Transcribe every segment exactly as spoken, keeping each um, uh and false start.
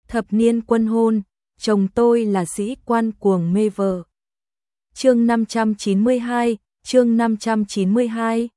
Thập niên quân hôn, chồng tôi là sĩ quan cuồng mê vợ. Chương năm trăm chín mươi hai, chương năm trăm chín mươi hai.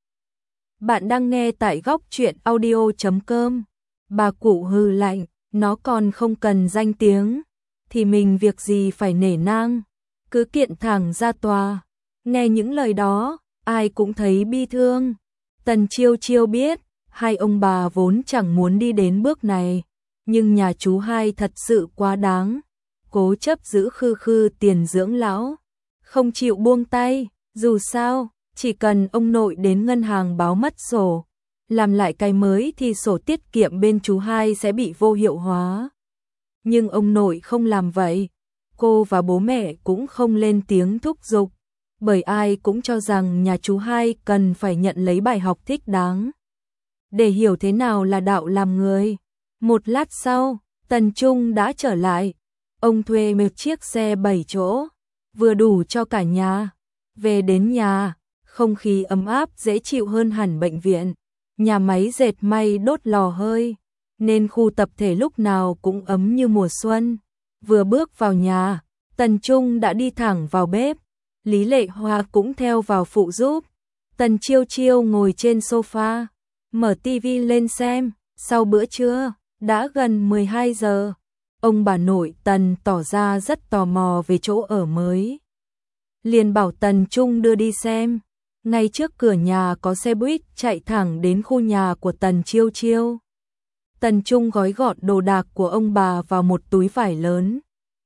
Bạn đang nghe tại góc truyện audio chấm com. Bà cụ hừ lạnh, nó còn không cần danh tiếng, thì mình việc gì phải nể nang, cứ kiện thẳng ra tòa. Nghe những lời đó, ai cũng thấy bi thương. Tần Chiêu Chiêu biết, hai ông bà vốn chẳng muốn đi đến bước này, nhưng nhà chú hai thật sự quá đáng, cố chấp giữ khư khư tiền dưỡng lão, không chịu buông tay. Dù sao, chỉ cần ông nội đến ngân hàng báo mất sổ, làm lại cái mới thì sổ tiết kiệm bên chú hai sẽ bị vô hiệu hóa. Nhưng ông nội không làm vậy, cô và bố mẹ cũng không lên tiếng thúc giục, bởi ai cũng cho rằng nhà chú hai cần phải nhận lấy bài học thích đáng, để hiểu thế nào là đạo làm người. Một lát sau, Tần Trung đã trở lại, ông thuê một chiếc xe bảy chỗ, vừa đủ cho cả nhà. Về đến nhà, không khí ấm áp dễ chịu hơn hẳn bệnh viện, nhà máy dệt may đốt lò hơi, nên khu tập thể lúc nào cũng ấm như mùa xuân. Vừa bước vào nhà, Tần Trung đã đi thẳng vào bếp, Lý Lệ Hoa cũng theo vào phụ giúp. Tần Chiêu Chiêu ngồi trên sofa, mở tivi lên xem. Sau bữa trưa, đã gần mười hai giờ, ông bà nội Tần tỏ ra rất tò mò về chỗ ở mới, liền bảo Tần Trung đưa đi xem. Ngay trước cửa nhà có xe buýt chạy thẳng đến khu nhà của Tần Chiêu Chiêu. Tần Trung gói gọn đồ đạc của ông bà vào một túi vải lớn,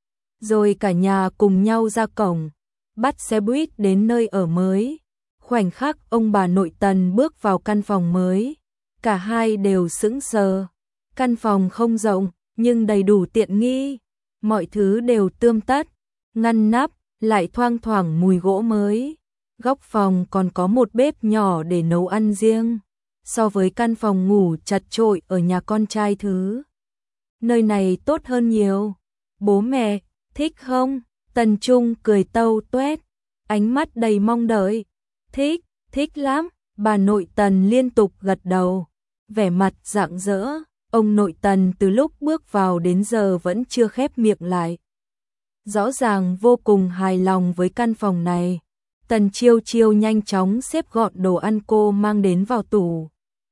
rồi cả nhà cùng nhau ra cổng, bắt xe buýt đến nơi ở mới. Khoảnh khắc ông bà nội Tần bước vào căn phòng mới, cả hai đều sững sờ. Căn phòng không rộng, nhưng đầy đủ tiện nghi, mọi thứ đều tươm tất, ngăn nắp, lại thoang thoảng mùi gỗ mới. Góc phòng còn có một bếp nhỏ để nấu ăn riêng. So với căn phòng ngủ chật chội ở nhà con trai thứ, nơi này tốt hơn nhiều. Bố mẹ, thích không? Tần Trung cười tâu tuét, ánh mắt đầy mong đợi. Thích, thích lắm. Bà nội Tần liên tục gật đầu, vẻ mặt rạng rỡ. Ông nội Tần từ lúc bước vào đến giờ vẫn chưa khép miệng lại, rõ ràng vô cùng hài lòng với căn phòng này. Tần Chiêu Chiêu nhanh chóng xếp gọn đồ ăn cô mang đến vào tủ.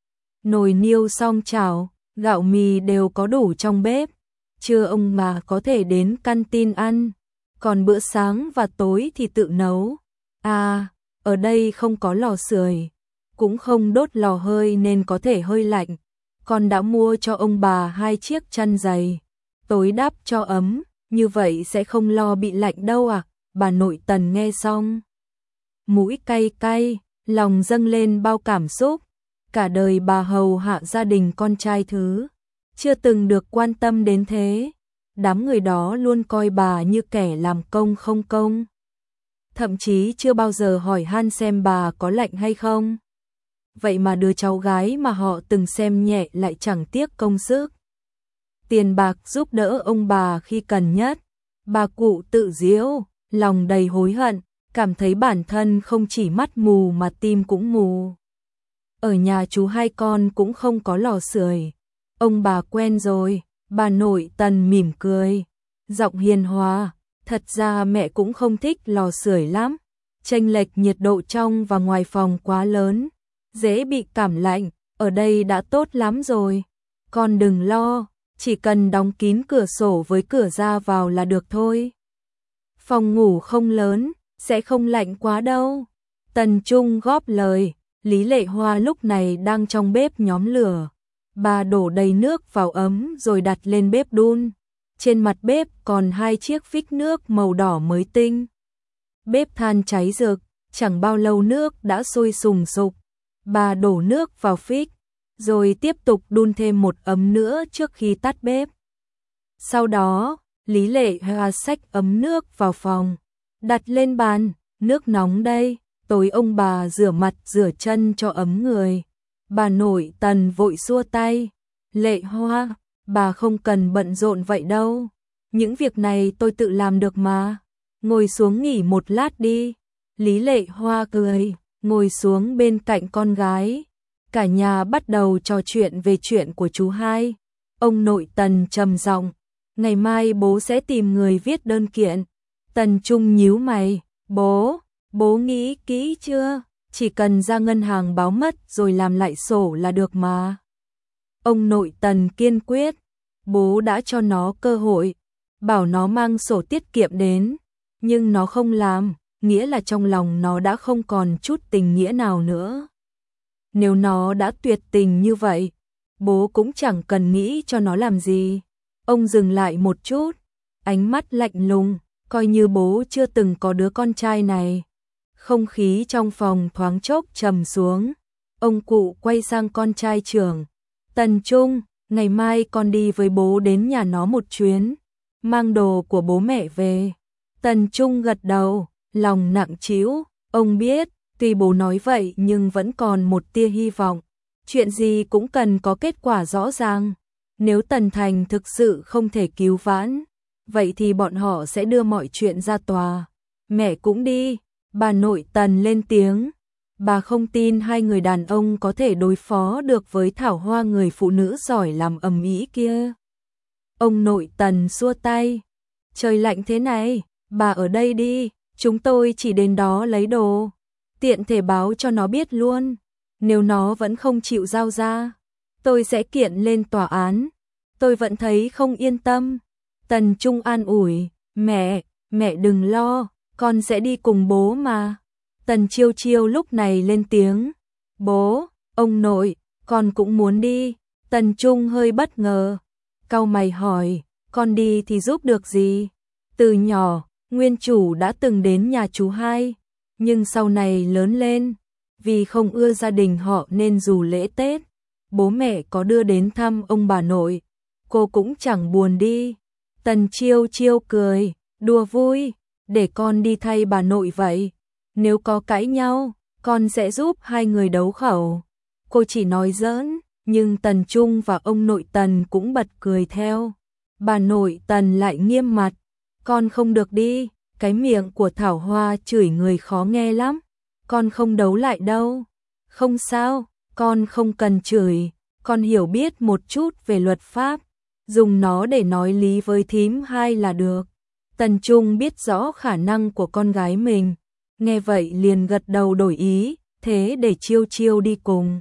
Nồi niêu xong chảo, gạo mì đều có đủ trong bếp. Trưa ông bà có thể đến canteen ăn, còn bữa sáng và tối thì tự nấu. À, ở đây không có lò sưởi, cũng không đốt lò hơi nên có thể hơi lạnh. Con đã mua cho ông bà hai chiếc chăn dày, tối đắp cho ấm, như vậy sẽ không lo bị lạnh đâu à. Bà nội Tần nghe xong, mũi cay cay, lòng dâng lên bao cảm xúc. Cả đời bà hầu hạ gia đình con trai thứ, chưa từng được quan tâm đến thế. Đám người đó luôn coi bà như kẻ làm công không công, thậm chí chưa bao giờ hỏi han xem bà có lạnh hay không. Vậy mà đứa cháu gái mà họ từng xem nhẹ lại chẳng tiếc công sức, tiền bạc giúp đỡ ông bà khi cần nhất. Bà cụ tự giễu, lòng đầy hối hận, cảm thấy bản thân không chỉ mắt mù mà tim cũng mù. Ở nhà chú hai con cũng không có lò sưởi, ông bà quen rồi. Bà nội Tần mỉm cười, giọng hiền hòa, thật ra mẹ cũng không thích lò sưởi lắm, chênh lệch nhiệt độ trong và ngoài phòng quá lớn, dễ bị cảm lạnh. Ở đây đã tốt lắm rồi, con đừng lo, chỉ cần đóng kín cửa sổ với cửa ra vào là được thôi. Phòng ngủ không lớn, sẽ không lạnh quá đâu. Tần Trung góp lời. Lý Lệ Hoa lúc này đang trong bếp nhóm lửa, bà đổ đầy nước vào ấm rồi đặt lên bếp đun. Trên mặt bếp còn hai chiếc phích nước màu đỏ mới tinh. Bếp than cháy rực, chẳng bao lâu nước đã sôi sùng sục. Bà đổ nước vào phích, rồi tiếp tục đun thêm một ấm nữa trước khi tắt bếp. Sau đó, Lý Lệ Hoa xách ấm nước vào phòng, đặt lên bàn. Nước nóng đây, tối ông bà rửa mặt rửa chân cho ấm người. Bà nội Tần vội xua tay. Lệ Hoa, bà không cần bận rộn vậy đâu, những việc này tôi tự làm được mà. Ngồi xuống nghỉ một lát đi. Lý Lệ Hoa cười, ngồi xuống bên cạnh con gái. Cả nhà bắt đầu trò chuyện về chuyện của chú hai. Ông nội Tần trầm giọng, ngày mai bố sẽ tìm người viết đơn kiện. Tần Trung nhíu mày, bố, bố nghĩ kỹ chưa? Chỉ cần ra ngân hàng báo mất rồi làm lại sổ là được mà. Ông nội Tần kiên quyết, bố đã cho nó cơ hội, bảo nó mang sổ tiết kiệm đến, nhưng nó không làm, nghĩa là trong lòng nó đã không còn chút tình nghĩa nào nữa. Nếu nó đã tuyệt tình như vậy, bố cũng chẳng cần nghĩ cho nó làm gì. Ông dừng lại một chút, ánh mắt lạnh lùng, coi như bố chưa từng có đứa con trai này. Không khí trong phòng thoáng chốc trầm xuống, ông cụ quay sang con trai trưởng. Tần Trung, ngày mai con đi với bố đến nhà nó một chuyến, mang đồ của bố mẹ về. Tần Trung gật đầu, lòng nặng trĩu, ông biết, tuy bố nói vậy nhưng vẫn còn một tia hy vọng. Chuyện gì cũng cần có kết quả rõ ràng. Nếu Tần Thành thực sự không thể cứu vãn, vậy thì bọn họ sẽ đưa mọi chuyện ra tòa. Mẹ cũng đi, bà nội Tần lên tiếng. Bà không tin hai người đàn ông có thể đối phó được với Thảo Hoa, người phụ nữ giỏi làm ầm ĩ kia. Ông nội Tần xua tay. Trời lạnh thế này, bà ở đây đi, chúng tôi chỉ đến đó lấy đồ. Tiện thể báo cho nó biết luôn. Nếu nó vẫn không chịu giao ra, tôi sẽ kiện lên tòa án. Tôi vẫn thấy không yên tâm. Tần Trung an ủi, mẹ, mẹ đừng lo, con sẽ đi cùng bố mà. Tần Chiêu Chiêu lúc này lên tiếng, bố, ông nội, con cũng muốn đi. Tần Trung hơi bất ngờ, cau mày hỏi, con đi thì giúp được gì? Từ nhỏ, nguyên chủ đã từng đến nhà chú hai, nhưng sau này lớn lên, vì không ưa gia đình họ nên dù lễ Tết, bố mẹ có đưa đến thăm ông bà nội, cô cũng chẳng buồn đi. Tần Chiêu Chiêu cười, đùa vui, để con đi thay bà nội vậy. Nếu có cãi nhau, con sẽ giúp hai người đấu khẩu. Cô chỉ nói giỡn, nhưng Tần Trung và ông nội Tần cũng bật cười theo. Bà nội Tần lại nghiêm mặt, con không được đi, cái miệng của Thảo Hoa chửi người khó nghe lắm. Con không đấu lại đâu. Không sao, con không cần chửi, con hiểu biết một chút về luật pháp, dùng nó để nói lý với thím hai là được. Tần Trung biết rõ khả năng của con gái mình, nghe vậy liền gật đầu đổi ý, thế để Chiêu Chiêu đi cùng.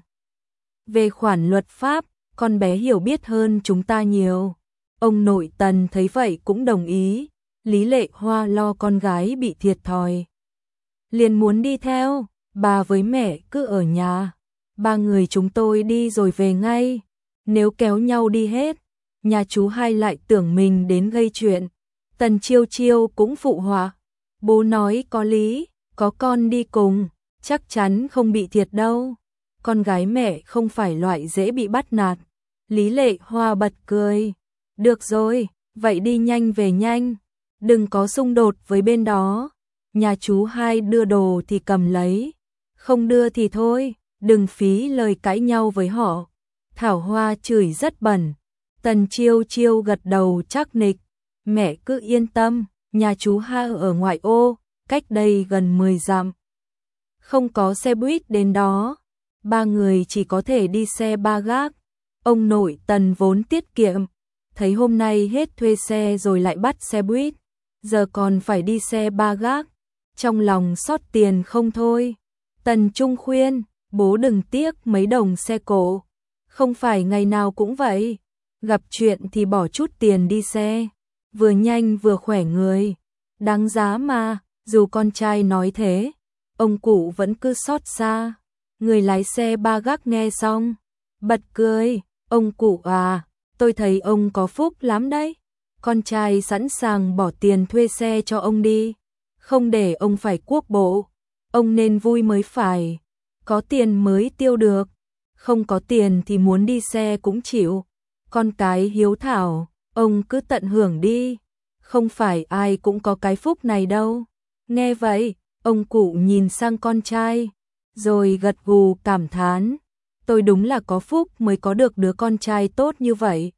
Về khoản luật pháp, con bé hiểu biết hơn chúng ta nhiều. Ông nội Tần thấy vậy cũng đồng ý, Lý Lệ Hoa lo con gái bị thiệt thòi, liền muốn đi theo. Bà với mẹ cứ ở nhà, ba người chúng tôi đi rồi về ngay. Nếu kéo nhau đi hết, nhà chú hai lại tưởng mình đến gây chuyện. Tần Chiêu Chiêu cũng phụ họa, bố nói có lý, có con đi cùng, chắc chắn không bị thiệt đâu. Con gái mẹ không phải loại dễ bị bắt nạt. Lý Lệ Hoa bật cười, được rồi, vậy đi nhanh về nhanh, đừng có xung đột với bên đó. Nhà chú hai đưa đồ thì cầm lấy, không đưa thì thôi, đừng phí lời cãi nhau với họ. Thảo Hoa chửi rất bẩn. Tần Chiêu Chiêu gật đầu chắc nịch, mẹ cứ yên tâm, nhà chú hai ở ngoại ô, cách đây gần mười dặm. Không có xe buýt đến đó, ba người chỉ có thể đi xe ba gác. Ông nội Tần vốn tiết kiệm, thấy hôm nay hết thuê xe rồi lại bắt xe buýt, giờ còn phải đi xe ba gác, trong lòng xót tiền không thôi. Tần Trung khuyên, bố đừng tiếc mấy đồng xe cộ, không phải ngày nào cũng vậy, gặp chuyện thì bỏ chút tiền đi xe, vừa nhanh vừa khỏe người, đáng giá mà. Dù con trai nói thế, ông cụ vẫn cứ xót xa. Người lái xe ba gác nghe xong, bật cười, ông cụ à, tôi thấy ông có phúc lắm đấy, con trai sẵn sàng bỏ tiền thuê xe cho ông đi, không để ông phải cuốc bộ. Ông nên vui mới phải, có tiền mới tiêu được, không có tiền thì muốn đi xe cũng chịu. Con cái hiếu thảo, ông cứ tận hưởng đi, không phải ai cũng có cái phúc này đâu. Nghe vậy, ông cụ nhìn sang con trai, rồi gật gù cảm thán, tôi đúng là có phúc mới có được đứa con trai tốt như vậy.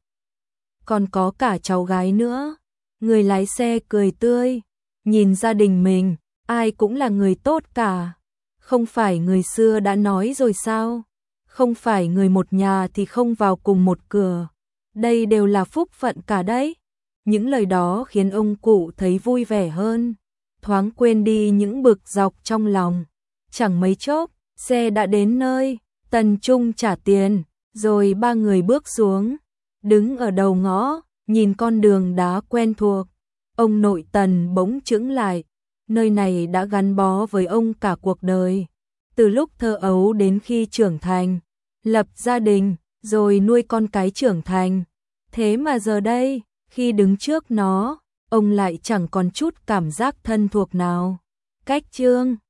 Còn có cả cháu gái nữa. Người lái xe cười tươi, nhìn gia đình mình, ai cũng là người tốt cả. Không phải người xưa đã nói rồi sao? Không phải người một nhà thì không vào cùng một cửa. Đây đều là phúc phận cả đấy. Những lời đó khiến ông cụ thấy vui vẻ hơn, thoáng quên đi những bực dọc trong lòng. Chẳng mấy chốc, xe đã đến nơi, Tần Trung trả tiền, rồi ba người bước xuống, đứng ở đầu ngõ, nhìn con đường đá quen thuộc. Ông nội Tần bỗng chững lại, nơi này đã gắn bó với ông cả cuộc đời. Từ lúc thơ ấu đến khi trưởng thành, lập gia đình, rồi nuôi con cái trưởng thành. Thế mà giờ đây, khi đứng trước nó, ông lại chẳng còn chút cảm giác thân thuộc nào. Cách chương